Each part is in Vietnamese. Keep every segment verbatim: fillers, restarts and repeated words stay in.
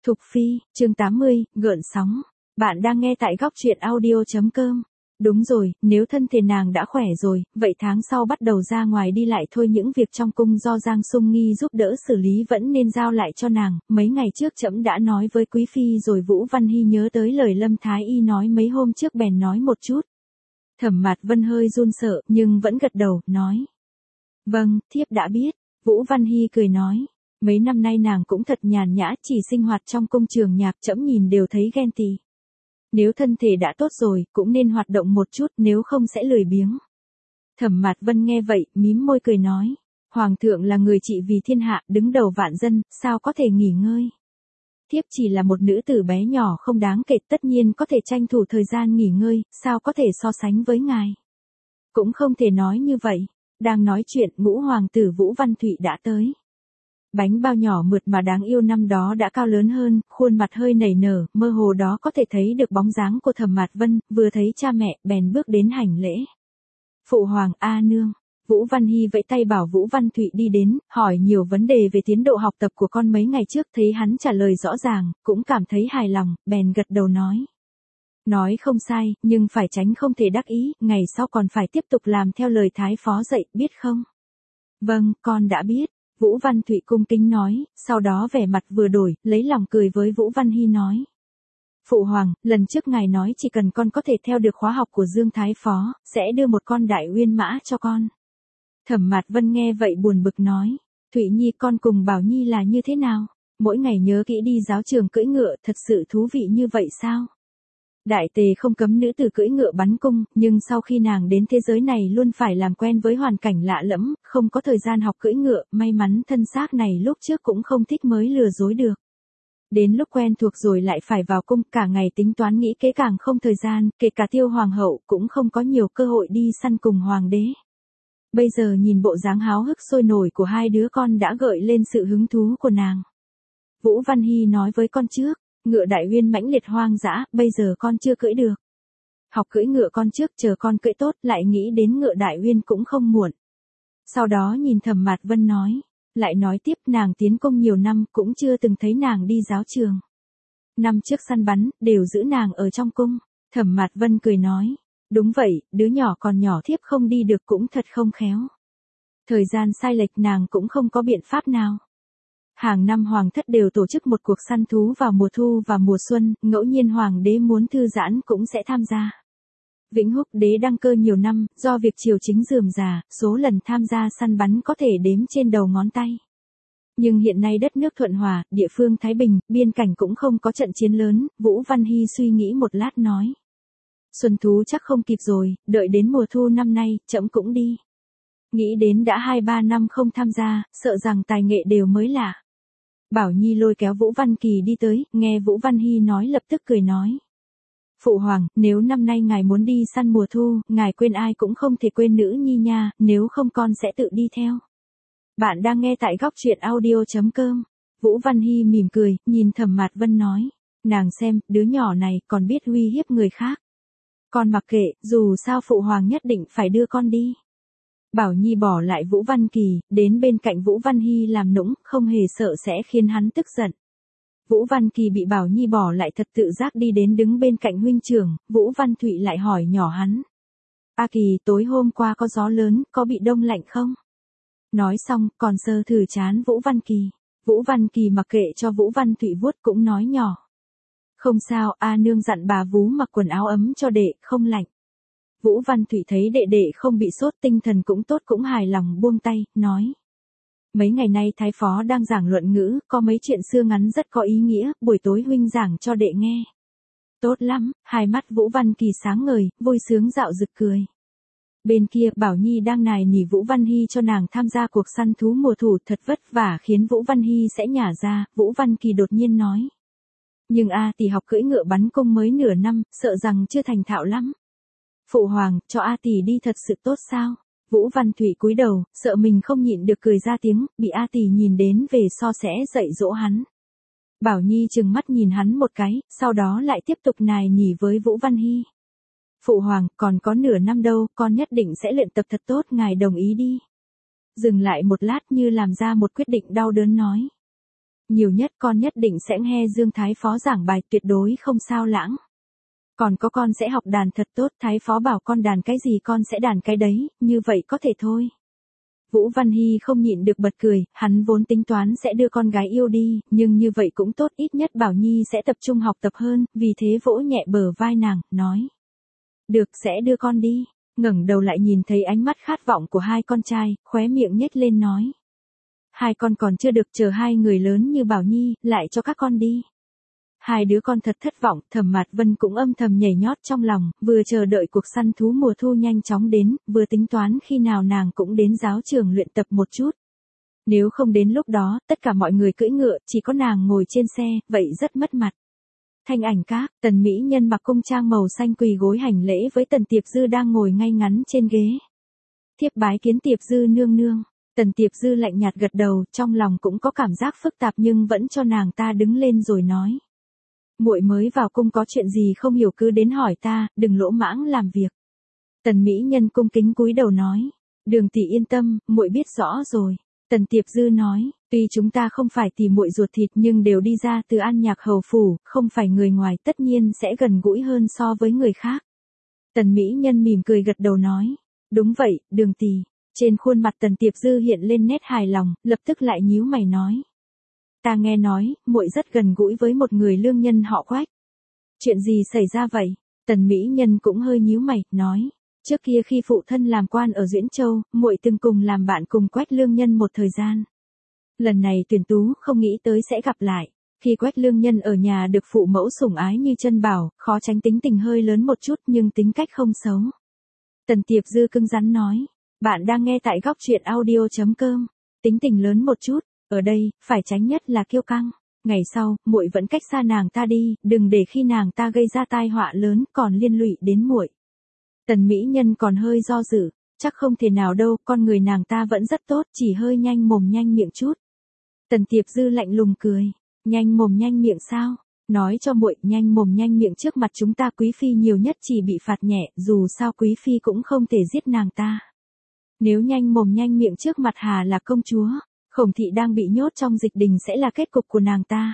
Thục Phi, chương tám mươi, gợn sóng. Bạn đang nghe tại góc truyện audio.com. Đúng rồi, nếu thân thể nàng đã khỏe rồi, vậy tháng sau bắt đầu ra ngoài đi lại thôi. Những việc trong cung do Giang Sung Nghi giúp đỡ xử lý vẫn nên giao lại cho nàng. Mấy ngày trước trẫm đã nói với Quý Phi rồi. Vũ Văn Hy nhớ tới lời Lâm Thái Y nói mấy hôm trước bèn nói một chút. Thẩm Mạt Vân hơi run sợ, nhưng vẫn gật đầu, nói. Vâng, thiếp đã biết. Vũ Văn Hy cười nói. Mấy năm nay nàng cũng thật nhàn nhã, chỉ sinh hoạt trong cung trường nhạc, trẫm nhìn đều thấy ghen tị. Nếu thân thể đã tốt rồi, cũng nên hoạt động một chút, nếu không sẽ lười biếng. Thẩm Mạt Vân nghe vậy, mím môi cười nói. Hoàng thượng là người trị vì thiên hạ, đứng đầu vạn dân, sao có thể nghỉ ngơi. Thiếp chỉ là một nữ tử bé nhỏ không đáng kể, tất nhiên có thể tranh thủ thời gian nghỉ ngơi, sao có thể so sánh với ngài. Cũng không thể nói như vậy. Đang nói chuyện, ngũ hoàng tử Vũ Văn Thụy đã tới. Bánh bao nhỏ mượt mà đáng yêu năm đó đã cao lớn hơn, khuôn mặt hơi nảy nở, mơ hồ đó có thể thấy được bóng dáng của Thẩm Mạt Vân, vừa thấy cha mẹ, bèn bước đến hành lễ. Phụ hoàng, a nương. Vũ Văn Hy vẫy tay bảo Vũ Văn Thụy đi đến, hỏi nhiều vấn đề về tiến độ học tập của con mấy ngày trước, thấy hắn trả lời rõ ràng, cũng cảm thấy hài lòng, bèn gật đầu nói. Nói không sai, nhưng phải tránh không thể đắc ý, ngày sau còn phải tiếp tục làm theo lời Thái Phó dạy, biết không? Vâng, con đã biết. Vũ Văn Thụy cung kính nói, sau đó vẻ mặt vừa đổi, lấy lòng cười với Vũ Văn Hy nói. Phụ hoàng, lần trước ngài nói chỉ cần con có thể theo được khóa học của Dương Thái Phó, sẽ đưa một con đại uyên mã cho con. Thẩm Mạt Vân nghe vậy buồn bực nói, Thụy Nhi con cùng Bảo Nhi là như thế nào? Mỗi ngày nhớ kỹ đi giáo trường cưỡi ngựa, thật sự thú vị như vậy sao? Đại tề không cấm nữ tử cưỡi ngựa bắn cung, nhưng sau khi nàng đến thế giới này luôn phải làm quen với hoàn cảnh lạ lẫm, không có thời gian học cưỡi ngựa, may mắn thân xác này lúc trước cũng không thích mới lừa dối được. Đến lúc quen thuộc rồi lại phải vào cung, cả ngày tính toán nghĩ kế càng không thời gian, kể cả Tiêu hoàng hậu cũng không có nhiều cơ hội đi săn cùng hoàng đế. Bây giờ nhìn bộ dáng háo hức sôi nổi của hai đứa con đã gợi lên sự hứng thú của nàng. Vũ Văn Hy nói với con trước. Ngựa đại uyên mãnh liệt hoang dã, bây giờ con chưa cưỡi được. Học cưỡi ngựa con trước, chờ con cưỡi tốt, lại nghĩ đến ngựa đại uyên cũng không muộn. Sau đó nhìn Thẩm Mạt Vân nói, lại nói tiếp nàng tiến cung nhiều năm cũng chưa từng thấy nàng đi giáo trường. Năm trước săn bắn, đều giữ nàng ở trong cung. Thẩm Mạt Vân cười nói, đúng vậy, đứa nhỏ còn nhỏ thiếp không đi được cũng thật không khéo. Thời gian sai lệch nàng cũng không có biện pháp nào. Hàng năm hoàng thất đều tổ chức một cuộc săn thú vào mùa thu và mùa xuân, ngẫu nhiên hoàng đế muốn thư giãn cũng sẽ tham gia. Vĩnh Húc đế đăng cơ nhiều năm, do việc triều chính rườm rà, số lần tham gia săn bắn có thể đếm trên đầu ngón tay. Nhưng hiện nay đất nước thuận hòa, địa phương thái bình, biên cảnh cũng không có trận chiến lớn, Vũ Văn Hy suy nghĩ một lát nói. Xuân thú chắc không kịp rồi, đợi đến mùa thu năm nay, trẫm cũng đi. Nghĩ đến đã hai ba năm không tham gia, sợ rằng tài nghệ đều mới lạ. Bảo Nhi lôi kéo Vũ Văn Kỳ đi tới, nghe Vũ Văn Hy nói lập tức cười nói. Phụ hoàng, nếu năm nay ngài muốn đi săn mùa thu, ngài quên ai cũng không thể quên nữ nhi nha, nếu không con sẽ tự đi theo. Bạn đang nghe tại góc truyện audio.com. Vũ Văn Hy mỉm cười, nhìn Thẩm Mạt Vân nói. Nàng xem, đứa nhỏ này còn biết uy hiếp người khác. Con mặc kệ, dù sao phụ hoàng nhất định phải đưa con đi. Bảo Nhi bỏ lại Vũ Văn Kỳ, đến bên cạnh Vũ Văn Hy làm nũng, không hề sợ sẽ khiến hắn tức giận. Vũ Văn Kỳ bị Bảo Nhi bỏ lại thật tự giác đi đến đứng bên cạnh huynh trưởng, Vũ Văn Thụy lại hỏi nhỏ hắn. A Kỳ, tối hôm qua có gió lớn, có bị đông lạnh không? Nói xong, còn sờ thử trán Vũ Văn Kỳ. Vũ Văn Kỳ mặc kệ cho Vũ Văn Thụy vuốt cũng nói nhỏ. Không sao, A nương dặn bà vú mặc quần áo ấm cho đệ, không lạnh. Vũ Văn Thụy thấy đệ đệ không bị sốt, tinh thần cũng tốt, cũng hài lòng buông tay, nói. Mấy ngày nay Thái Phó đang giảng luận ngữ, có mấy chuyện xưa ngắn rất có ý nghĩa, buổi tối huynh giảng cho đệ nghe. Tốt lắm, hai mắt Vũ Văn Kỳ sáng ngời, vui sướng dạo rực cười. Bên kia Bảo Nhi đang nài nỉ Vũ Văn Hy cho nàng tham gia cuộc săn thú mùa thu, thật vất vả khiến Vũ Văn Hy sẽ nhả ra, Vũ Văn Kỳ đột nhiên nói. Nhưng A tỷ học cưỡi ngựa bắn cung mới nửa năm, sợ rằng chưa thành thạo lắm. Phụ hoàng, cho A tỷ đi thật sự tốt sao? Vũ Văn Thụy cúi đầu, sợ mình không nhịn được cười ra tiếng, bị A tỷ nhìn đến về so sẽ dạy dỗ hắn. Bảo Nhi trừng mắt nhìn hắn một cái, sau đó lại tiếp tục nài nỉ với Vũ Văn Hy. Phụ hoàng, còn có nửa năm đâu, con nhất định sẽ luyện tập thật tốt, ngài đồng ý đi. Dừng lại một lát như làm ra một quyết định đau đớn nói. Nhiều nhất con nhất định sẽ nghe Dương Thái Phó giảng bài, tuyệt đối không sao lãng. Còn có con sẽ học đàn thật tốt, Thái Phó bảo con đàn cái gì con sẽ đàn cái đấy, như vậy có thể thôi. Vũ Văn Hy không nhịn được bật cười, hắn vốn tính toán sẽ đưa con gái yêu đi, nhưng như vậy cũng tốt, ít nhất Bảo Nhi sẽ tập trung học tập hơn, vì thế vỗ nhẹ bờ vai nàng, nói. Được, sẽ đưa con đi. Ngẩng đầu lại nhìn thấy ánh mắt khát vọng của hai con trai, khóe miệng nhếch lên nói. Hai con còn chưa được, chờ hai người lớn như Bảo Nhi, lại cho các con đi. Hai đứa con thật thất vọng, Thẩm Mạt Vân cũng âm thầm nhảy nhót trong lòng, vừa chờ đợi cuộc săn thú mùa thu nhanh chóng đến, vừa tính toán khi nào nàng cũng đến giáo trường luyện tập một chút. Nếu không đến lúc đó, tất cả mọi người cưỡi ngựa, chỉ có nàng ngồi trên xe, vậy rất mất mặt. Thanh ảnh các, Tần mỹ nhân mặc cung trang màu xanh quỳ gối hành lễ với Tần Tiệp Dư đang ngồi ngay ngắn trên ghế. Thiếp bái kiến Tiệp Dư nương nương. Tần Tiệp Dư lạnh nhạt gật đầu, trong lòng cũng có cảm giác phức tạp nhưng vẫn cho nàng ta đứng lên rồi nói. Muội mới vào cung có chuyện gì không hiểu cứ đến hỏi ta, đừng lỗ mãng làm việc. Tần mỹ nhân cung kính cúi đầu nói. Đường tỷ yên tâm, muội biết rõ rồi. Tần Tiệp Dư nói, tuy chúng ta không phải tỷ muội ruột thịt nhưng đều đi ra từ An Nhạc hầu phủ, không phải người ngoài, tất nhiên sẽ gần gũi hơn so với người khác. Tần mỹ nhân mỉm cười gật đầu nói. Đúng vậy, Đường tỷ. Trên khuôn mặt Tần Tiệp Dư hiện lên nét hài lòng, lập tức lại nhíu mày nói. Ta nghe nói, muội rất gần gũi với một người lương nhân họ Quách. Chuyện gì xảy ra vậy? Tần mỹ nhân cũng hơi nhíu mày, nói. Trước kia khi phụ thân làm quan ở Duyễn Châu, muội từng cùng làm bạn cùng Quách lương nhân một thời gian. Lần này tuyển tú không nghĩ tới sẽ gặp lại. Khi Quách lương nhân ở nhà được phụ mẫu sủng ái như chân bảo, khó tránh tính tình hơi lớn một chút nhưng tính cách không xấu. Tần Tiệp Dư cứng rắn nói. Bạn đang nghe tại góc truyện audio chấm com. Tính tình lớn một chút, ở đây, phải tránh nhất là kiêu căng. Ngày sau, muội vẫn cách xa nàng ta đi, đừng để khi nàng ta gây ra tai họa lớn còn liên lụy đến muội. Tần mỹ nhân còn hơi do dự, chắc không thể nào đâu, con người nàng ta vẫn rất tốt, chỉ hơi nhanh mồm nhanh miệng chút. Tần Tiệp Dư lạnh lùng cười, nhanh mồm nhanh miệng sao? Nói cho muội, nhanh mồm nhanh miệng trước mặt chúng ta quý phi nhiều nhất chỉ bị phạt nhẹ, dù sao quý phi cũng không thể giết nàng ta. Nếu nhanh mồm nhanh miệng trước mặt Hà là công chúa, Khổng thị đang bị nhốt trong dịch đình sẽ là kết cục của nàng ta.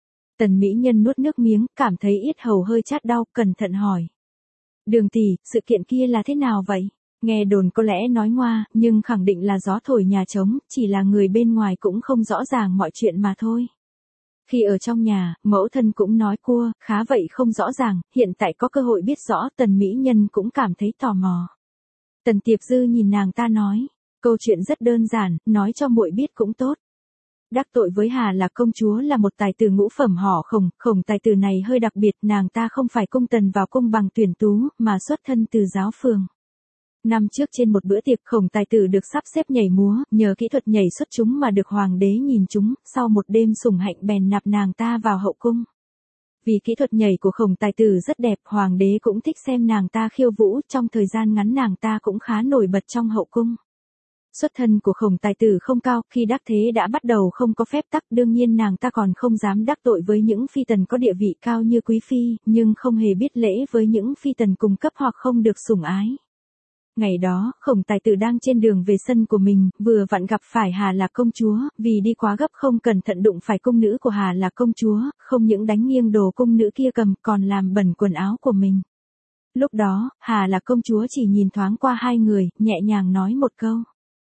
Tần mỹ nhân nuốt nước miếng, cảm thấy yết hầu hơi chát đau, cẩn thận hỏi. Đường tỷ, sự kiện kia là thế nào vậy? Nghe đồn có lẽ nói ngoa, nhưng khẳng định là gió thổi nhà trống, chỉ là người bên ngoài cũng không rõ ràng mọi chuyện mà thôi. Khi ở trong nhà, mẫu thân cũng nói cua, khá vậy không rõ ràng, hiện tại có cơ hội biết rõ, tần mỹ nhân cũng cảm thấy tò mò. Tần Tiệp Dư nhìn nàng ta nói, câu chuyện rất đơn giản, nói cho muội biết cũng tốt. Đắc tội với Hà là công chúa là một tài tử ngũ phẩm họ Khổng, Khổng tài tử này hơi đặc biệt, nàng ta không phải cung tần vào cung bằng tuyển tú, mà xuất thân từ giáo phường. Năm trước trên một bữa tiệc Khổng tài tử được sắp xếp nhảy múa, nhờ kỹ thuật nhảy xuất chúng mà được hoàng đế nhìn chúng, sau một đêm sủng hạnh bèn nạp nàng ta vào hậu cung. Vì kỹ thuật nhảy của Khổng tài tử rất đẹp, hoàng đế cũng thích xem nàng ta khiêu vũ, trong thời gian ngắn nàng ta cũng khá nổi bật trong hậu cung. Xuất thân của Khổng tài tử không cao, khi đắc thế đã bắt đầu không có phép tắc, đương nhiên nàng ta còn không dám đắc tội với những phi tần có địa vị cao như quý phi, nhưng không hề biết lễ với những phi tần cùng cấp hoặc không được sủng ái. Ngày đó, Khổng tài tử đang trên đường về sân của mình, vừa vặn gặp phải Hà Lạc công chúa, vì đi quá gấp không cẩn thận đụng phải cung nữ của Hà Lạc công chúa, không những đánh nghiêng đồ cung nữ kia cầm, còn làm bẩn quần áo của mình. Lúc đó, Hà Lạc công chúa chỉ nhìn thoáng qua hai người, nhẹ nhàng nói một câu.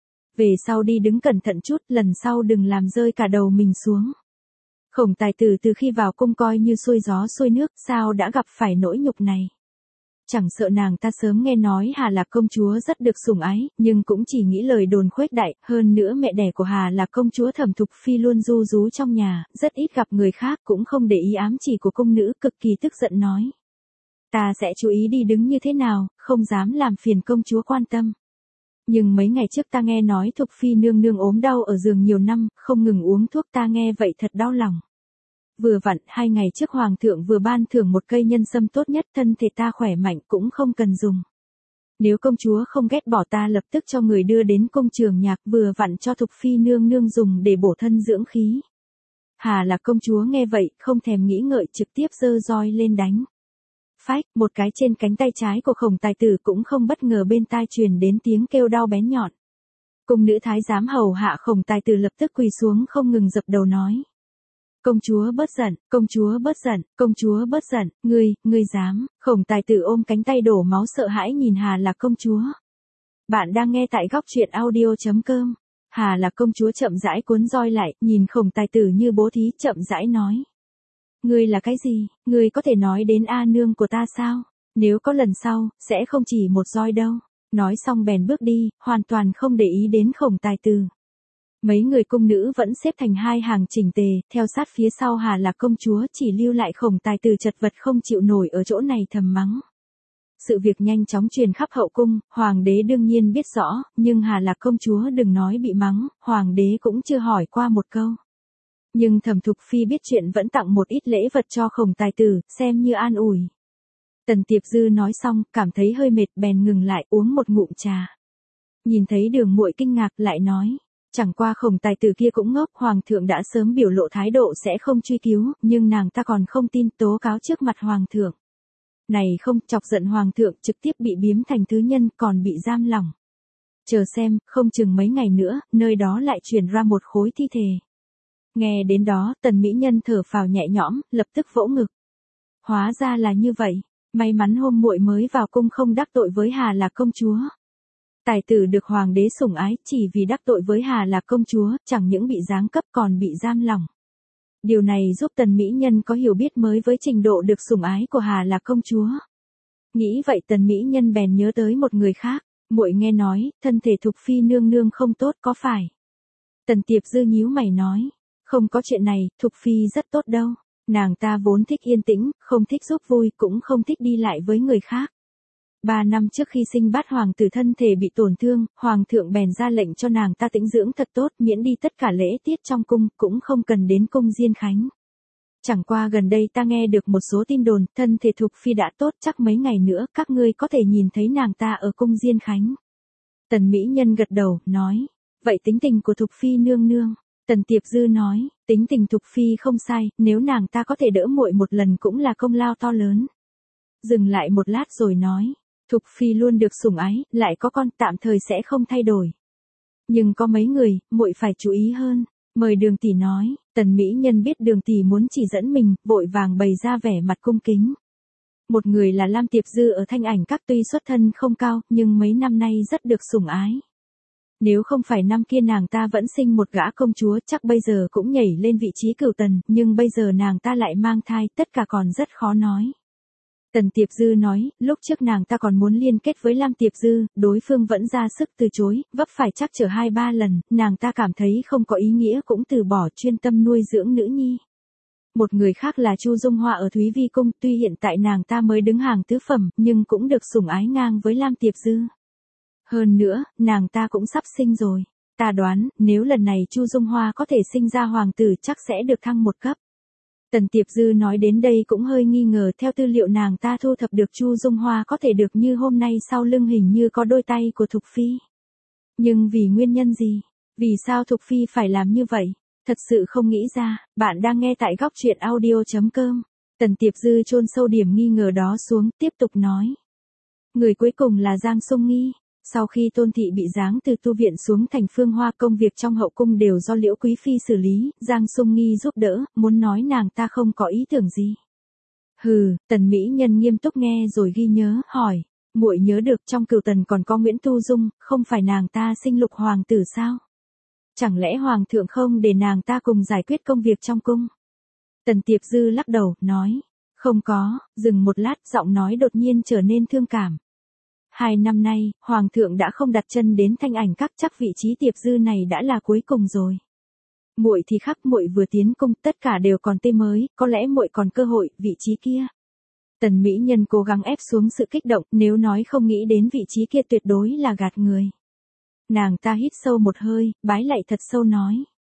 Về sau đi đứng cẩn thận chút, lần sau đừng làm rơi cả đầu mình xuống. Khổng tài tử từ khi vào cung coi như xuôi gió xuôi nước, sao đã gặp phải nỗi nhục này. Chẳng sợ nàng ta sớm nghe nói Hà Lạc công chúa rất được sủng ái, nhưng cũng chỉ nghĩ lời đồn khuếch đại, hơn nữa mẹ đẻ của Hà Lạc công chúa Thẩm Thục Phi luôn ru rú trong nhà, rất ít gặp người khác, cũng không để ý ám chỉ của cung nữ, cực kỳ tức giận nói. Ta sẽ chú ý đi đứng như thế nào, không dám làm phiền công chúa quan tâm. Nhưng mấy ngày trước ta nghe nói Thục Phi nương nương ốm đau ở giường nhiều năm, không ngừng uống thuốc, ta nghe vậy thật đau lòng. Vừa vặn, hai ngày trước Hoàng thượng vừa ban thưởng một cây nhân sâm tốt nhất, thân thể ta khỏe mạnh cũng không cần dùng. Nếu công chúa không ghét bỏ ta lập tức cho người đưa đến cung trường nhạc, vừa vặn cho Thục Phi nương nương dùng để bổ thân dưỡng khí. Hà Lạc công chúa nghe vậy, không thèm nghĩ ngợi trực tiếp giơ roi lên đánh. Phách, một cái trên cánh tay trái của Khổng tài tử cũng không bất ngờ bên tai truyền đến tiếng kêu đau bén nhọn. Cung nữ thái giám hầu hạ Khổng tài tử lập tức quỳ xuống không ngừng dập đầu nói. Công chúa bớt giận, công chúa bớt giận, công chúa bớt giận, ngươi, ngươi dám, Khổng Tài Tử ôm cánh tay đổ máu sợ hãi nhìn Hà Lạc công chúa. Bạn đang nghe tại góc truyện audio.com. Hà Lạc công chúa chậm rãi cuốn roi lại, nhìn Khổng Tài Tử như bố thí, chậm rãi nói. Ngươi là cái gì, ngươi có thể nói đến A nương của ta sao? Nếu có lần sau, sẽ không chỉ một roi đâu. Nói xong bèn bước đi, hoàn toàn không để ý đến Khổng Tài Tử. Mấy người cung nữ vẫn xếp thành hai hàng chỉnh tề, theo sát phía sau Hà Lạc công chúa, chỉ lưu lại Khổng Tài Tử chật vật không chịu nổi ở chỗ này thầm mắng. Sự việc nhanh chóng truyền khắp hậu cung, hoàng đế đương nhiên biết rõ, nhưng Hà Lạc công chúa đừng nói bị mắng, hoàng đế cũng chưa hỏi qua một câu. Nhưng Thẩm Thục Phi biết chuyện vẫn tặng một ít lễ vật cho Khổng Tài Tử, xem như an ủi. Tần Tiệp Dư nói xong, cảm thấy hơi mệt bèn ngừng lại uống một ngụm trà. Nhìn thấy Đường Muội kinh ngạc lại nói. Chẳng qua Khổng Tài Tử kia cũng ngốc, hoàng thượng đã sớm biểu lộ thái độ sẽ không truy cứu, nhưng nàng ta còn không tin, tố cáo trước mặt hoàng thượng. Này không, chọc giận hoàng thượng, trực tiếp bị biếm thành thứ nhân, còn bị giam lỏng. Chờ xem, không chừng mấy ngày nữa, nơi đó lại truyền ra một khối thi thể. Nghe đến đó, Tần mỹ nhân thở phào nhẹ nhõm, lập tức vỗ ngực. Hóa ra là như vậy, may mắn hôm muội mới vào cung không đắc tội với Hà Lạc công chúa. Tài tử được hoàng đế sủng ái, chỉ vì đắc tội với Hà Lạc công chúa, chẳng những bị giáng cấp còn bị giam lỏng. Điều này giúp Tần mỹ nhân có hiểu biết mới với trình độ được sủng ái của Hà Lạc công chúa. Nghĩ vậy Tần mỹ nhân bèn nhớ tới một người khác, muội nghe nói, thân thể Thục Phi nương nương không tốt có phải? Tần Tiệp Dư nhíu mày nói, không có chuyện này, Thục Phi rất tốt đâu, nàng ta vốn thích yên tĩnh, không thích giúp vui, cũng không thích đi lại với người khác. Ba năm trước khi sinh bát hoàng tử thân thể bị tổn thương, hoàng thượng bèn ra lệnh cho nàng ta tĩnh dưỡng thật tốt, miễn đi tất cả lễ tiết trong cung, cũng không cần đến cung Diên Khánh. Chẳng qua gần đây ta nghe được một số tin đồn, thân thể Thục Phi đã tốt, chắc mấy ngày nữa các ngươi có thể nhìn thấy nàng ta ở cung Diên Khánh. Tần mỹ nhân gật đầu, nói, vậy tính tình của Thục Phi nương nương? Tần Tiệp Dư nói, tính tình Thục Phi không sai, nếu nàng ta có thể đỡ muội một lần cũng là công lao to lớn. Dừng lại một lát rồi nói. Thục Phi luôn được sủng ái, lại có con, tạm thời sẽ không thay đổi. Nhưng có mấy người, muội phải chú ý hơn. Mời Đường tỷ nói, Tần mỹ nhân biết Đường tỷ muốn chỉ dẫn mình, vội vàng bày ra vẻ mặt cung kính. Một người là Lam Tiệp Dư ở Thanh Ảnh Các, tuy xuất thân không cao, nhưng mấy năm nay rất được sủng ái. Nếu không phải năm kia nàng ta vẫn sinh một gã công chúa, chắc bây giờ cũng nhảy lên vị trí cửu tần, nhưng bây giờ nàng ta lại mang thai, tất cả còn rất khó nói. Tần Tiệp Dư nói, lúc trước nàng ta còn muốn liên kết với Lam Tiệp Dư, đối phương vẫn ra sức từ chối, vấp phải trắc trở hai ba lần, nàng ta cảm thấy không có ý nghĩa cũng từ bỏ, chuyên tâm nuôi dưỡng nữ nhi. Một người khác là Chu Dung Hoa ở Thúy Vi Cung, tuy hiện tại nàng ta mới đứng hàng tứ phẩm, nhưng cũng được sủng ái ngang với Lam Tiệp Dư. Hơn nữa, nàng ta cũng sắp sinh rồi. Ta đoán, nếu lần này Chu Dung Hoa có thể sinh ra hoàng tử chắc sẽ được thăng một cấp. Tần Tiệp Dư nói đến đây cũng hơi nghi ngờ, theo tư liệu nàng ta thu thập được Chu Dung Hoa có thể được như hôm nay sau lưng hình như có đôi tay của Thục Phi. Nhưng vì nguyên nhân gì? Vì sao Thục Phi phải làm như vậy? Thật sự không nghĩ ra, bạn đang nghe tại góc truyện audio.com. Tần Tiệp Dư chôn sâu điểm nghi ngờ đó xuống, tiếp tục nói. Người cuối cùng là Giang Sung Nghi. Sau khi Tôn Thị bị giáng từ tu viện xuống thành Phương Hoa, công việc trong hậu cung đều do Liễu Quý Phi xử lý, Giang Sung Nghi giúp đỡ, muốn nói nàng ta không có ý tưởng gì. Hừ, Tần mỹ nhân nghiêm túc nghe rồi ghi nhớ, hỏi, muội nhớ được trong cửu tần còn có Nguyễn Tu Dung, không phải nàng ta sinh lục hoàng tử sao? Chẳng lẽ hoàng thượng không để nàng ta cùng giải quyết công việc trong cung? Tần Tiệp Dư lắc đầu, nói, không có, dừng một lát, giọng nói đột nhiên trở nên thương cảm. Hai năm nay, hoàng thượng đã không đặt chân đến Thanh Ảnh Các, chắc vị trí Tiệp Dư này đã là cuối cùng rồi. Muội thì khác, muội vừa tiến cung, tất cả đều còn tươi mới, có lẽ muội còn cơ hội, vị trí kia. Tần mỹ nhân cố gắng ép xuống sự kích động, nếu nói không nghĩ đến vị trí kia tuyệt đối là gạt người. Nàng ta hít sâu một hơi, bái lạy thật sâu nói.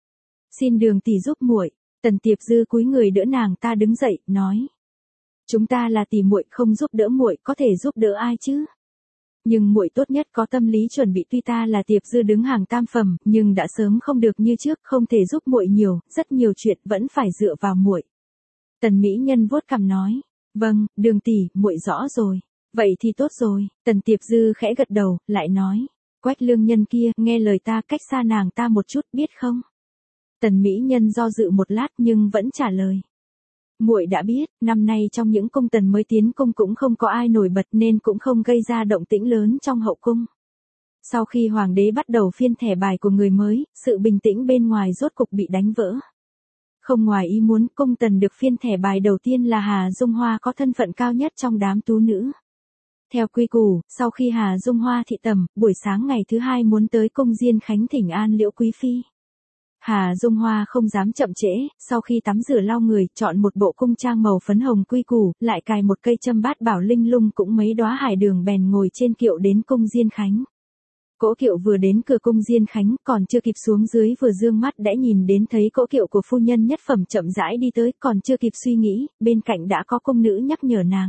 Xin Đường tỷ giúp muội. Tần Tiệp Dư cúi người đỡ nàng ta đứng dậy, nói. Chúng ta là tỷ muội, không giúp đỡ muội, có thể giúp đỡ ai chứ? Nhưng muội tốt nhất có tâm lý chuẩn bị, tuy ta là Tiệp Dư đứng hàng tam phẩm, nhưng đã sớm không được như trước, không thể giúp muội nhiều, rất nhiều chuyện vẫn phải dựa vào muội. Tần mỹ nhân vuốt cằm nói, vâng, Đường tỷ, muội rõ rồi. Vậy thì tốt rồi. Tần Tiệp Dư khẽ gật đầu, lại nói, Quách Lương Nhân kia, nghe lời ta, cách xa nàng ta một chút, biết không? Tần mỹ nhân do dự một lát nhưng vẫn trả lời. Muội đã biết, năm nay trong những cung tần mới tiến cung cũng không có ai nổi bật nên cũng không gây ra động tĩnh lớn trong hậu cung. Sau khi hoàng đế bắt đầu phiên thẻ bài của người mới, sự bình tĩnh bên ngoài rốt cục bị đánh vỡ. Không ngoài ý muốn, cung tần được phiên thẻ bài đầu tiên là Hà Dung Hoa có thân phận cao nhất trong đám tú nữ. Theo quy củ, sau khi Hà Dung Hoa thị tẩm, buổi sáng ngày thứ hai muốn tới cung Diên Khánh thỉnh an Liễu Quý Phi. Hà Dung Hoa không dám chậm trễ, sau khi tắm rửa lau người, chọn một bộ cung trang màu phấn hồng quy củ, lại cài một cây châm bát bảo linh lung cũng mấy đóa hải đường bèn ngồi trên kiệu đến cung Diên Khánh. Cỗ kiệu vừa đến cửa cung Diên Khánh, còn chưa kịp xuống dưới vừa dương mắt đã nhìn đến thấy cỗ kiệu của phu nhân nhất phẩm chậm rãi đi tới, còn chưa kịp suy nghĩ, bên cạnh đã có cung nữ nhắc nhở nàng.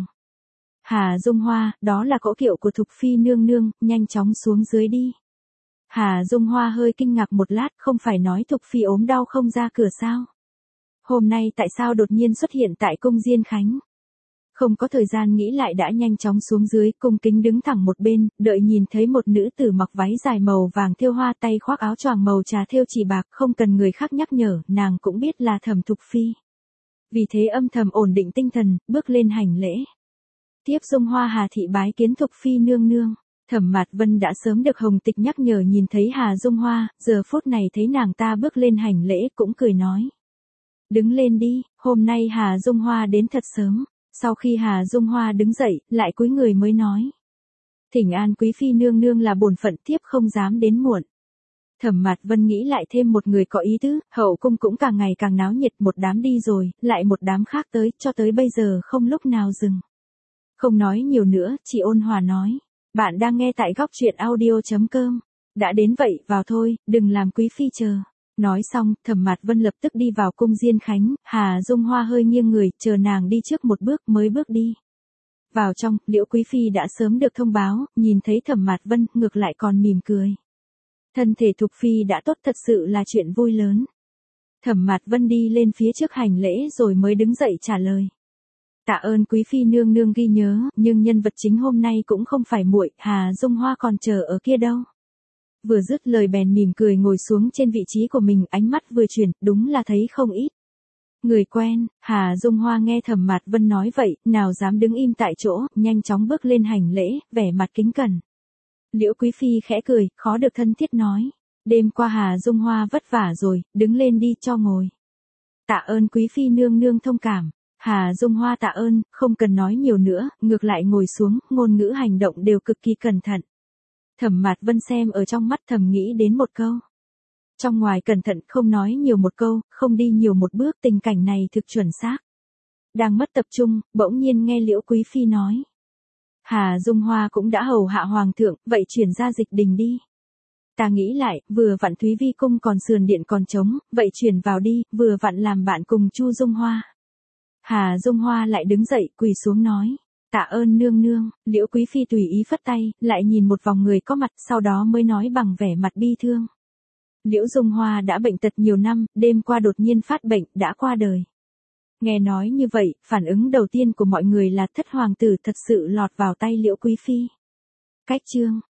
Hà Dung Hoa, đó là cỗ kiệu của Thục Phi nương nương, nhanh chóng xuống dưới đi. Hà Dung Hoa hơi kinh ngạc một lát, không phải nói Thục Phi ốm đau không ra cửa sao? Hôm nay tại sao đột nhiên xuất hiện tại cung Diên Khánh? Không có thời gian nghĩ lại đã nhanh chóng xuống dưới, cung kính đứng thẳng một bên, đợi nhìn thấy một nữ tử mặc váy dài màu vàng thêu hoa, tay khoác áo choàng màu trà thêu chỉ bạc, không cần người khác nhắc nhở, nàng cũng biết là Thẩm Thục Phi. Vì thế âm thầm ổn định tinh thần, bước lên hành lễ. Tiếp Dung Hoa Hà thị bái kiến Thục Phi nương nương. Thẩm Mạt Vân đã sớm được Hồng Tịch nhắc nhở nhìn thấy Hà Dung Hoa, giờ phút này thấy nàng ta bước lên hành lễ cũng cười nói. Đứng lên đi, hôm nay Hà Dung Hoa đến thật sớm. Sau khi Hà Dung Hoa đứng dậy, lại cúi người mới nói. Thỉnh an Quý Phi nương nương là bổn phận, thiếp không dám đến muộn. Thẩm Mạt Vân nghĩ lại thêm một người có ý tứ, hậu cung cũng càng ngày càng náo nhiệt, một đám đi rồi, lại một đám khác tới, cho tới bây giờ không lúc nào dừng. Không nói nhiều nữa, chị ôn hòa nói. Bạn đang nghe tại góc truyện audio chấm com. Đã đến vậy, vào thôi, đừng làm Quý Phi chờ. Nói xong, Thẩm Mạt Vân lập tức đi vào cung Diên Khánh, Hà Dung Hoa hơi nghiêng người, chờ nàng đi trước một bước mới bước đi. Vào trong, Liễu Quý Phi đã sớm được thông báo, nhìn thấy Thẩm Mạt Vân, ngược lại còn mỉm cười. Thân thể Thục Phi đã tốt, thật sự là chuyện vui lớn. Thẩm Mạt Vân đi lên phía trước hành lễ rồi mới đứng dậy trả lời. Tạ ơn Quý Phi nương nương ghi nhớ, nhưng nhân vật chính hôm nay cũng không phải muội, Hà Dung Hoa còn chờ ở kia đâu. Vừa dứt lời bèn mỉm cười ngồi xuống trên vị trí của mình, ánh mắt vừa chuyển, đúng là thấy không ít. Người quen, Hà Dung Hoa nghe Thẩm Mạt Vân nói vậy, nào dám đứng im tại chỗ, nhanh chóng bước lên hành lễ, vẻ mặt kính cẩn. Liễu Quý Phi khẽ cười, khó được thân thiết nói. Đêm qua Hà Dung Hoa vất vả rồi, đứng lên đi cho ngồi. Tạ ơn Quý Phi nương nương thông cảm. Hà Dung Hoa tạ ơn, không cần nói nhiều nữa, ngược lại ngồi xuống, ngôn ngữ hành động đều cực kỳ cẩn thận. Thẩm Mạt Vân xem ở trong mắt thầm nghĩ đến một câu. Trong ngoài cẩn thận, không nói nhiều một câu, không đi nhiều một bước, tình cảnh này thực chuẩn xác. Đang mất tập trung, bỗng nhiên nghe Liễu Quý Phi nói. Hà Dung Hoa cũng đã hầu hạ hoàng thượng, vậy chuyển ra Dịch Đình đi. Ta nghĩ lại, vừa vặn Thúy Vi cung còn sườn điện còn trống, vậy chuyển vào đi, vừa vặn làm bạn cùng Chu Dung Hoa. Hà Dung Hoa lại đứng dậy, quỳ xuống nói. Tạ ơn nương nương. Liễu Quý Phi tùy ý phất tay, lại nhìn một vòng người có mặt, sau đó mới nói bằng vẻ mặt bi thương. Liễu Dung Hoa đã bệnh tật nhiều năm, đêm qua đột nhiên phát bệnh, đã qua đời. Nghe nói như vậy, phản ứng đầu tiên của mọi người là thất hoàng tử thật sự lọt vào tay Liễu Quý Phi. Cách chương.